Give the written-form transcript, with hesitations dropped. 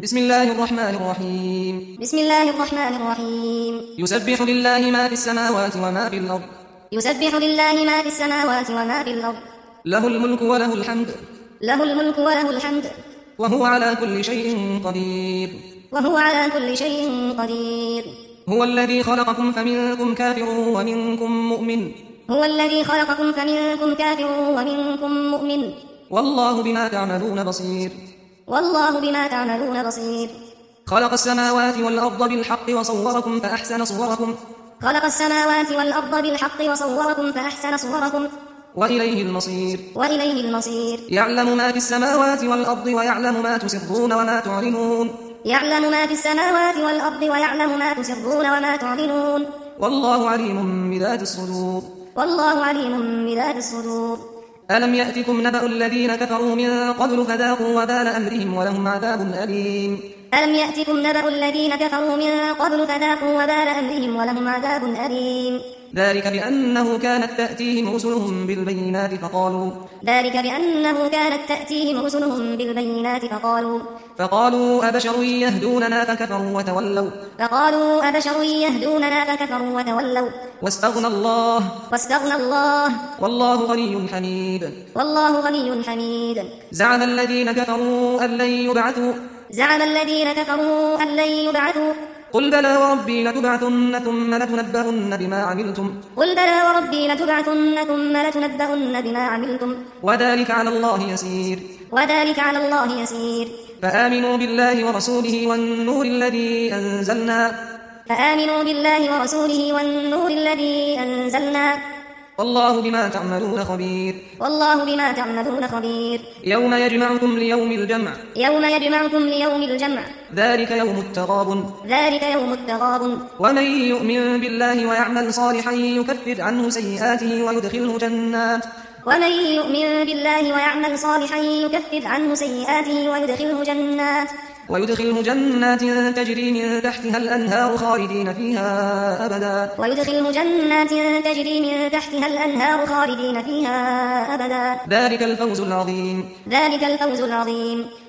بسم الله الرحمن الرحيم بسم الله الرحمن الرحيم يسبح لله ما في السماوات وما في الأرض يسبح لله ما في السماوات وما في الأرض له الملك وله الحمد له الملك وله الحمد وهو على كل شيء قدير وهو على كل شيء قدير هو الذي خلقكم فمنكم كافر ومنكم مؤمن هو الذي خلقكم فمنكم كافر ومنكم مؤمن والله بما تعملون بصير والله بما تعملون بصير خلق السماوات والأرض بالحق وصوركم فأحسن صوركم خلق السماوات والأرض بالحق وصوركم فأحسن صوركم وإليه المصير وإليه المصير يعلم ما في السماوات والأرض ويعلم ما تسرون وما تعلنون يعلم ما في السماوات والأرض ويعلم ما تسرون وما تعلنون والله عليم بذات الصدور والله عليم بذات الصدور ألم يأتكم نبأ الذين كفروا من قبل فذاقوا وبال أمرهم ولهم عذاب أليم ألم يأتكم نبأ الذين كفروا من قبل فذاقوا وبال أمرهم ولهم عذاب أليم ذلك بأنه كانت تأتيهم رسلهم بالبينات فقالوا أبشر يهدوننا فكفروا وتولوا واستغنى الله والله غني حميد زعم الذين كفروا أن لن يبعثوا قل بلى وربي لتبعثن ثم لتنبؤن بما عملتم وذلك على الله يسير فآمنوا بالله ورسوله والنور الذي أنزلنا والله بما تعملون خبير يوم يجمعكم ليوم الجمع ذلك يوم التغابن ومن يؤمن بالله ويعمل صالحا يكفر عنه سيئاته ويدخله جنات تجري من تحتها الأنهار خالدين فيها أبدا ذلك الفوز العظيم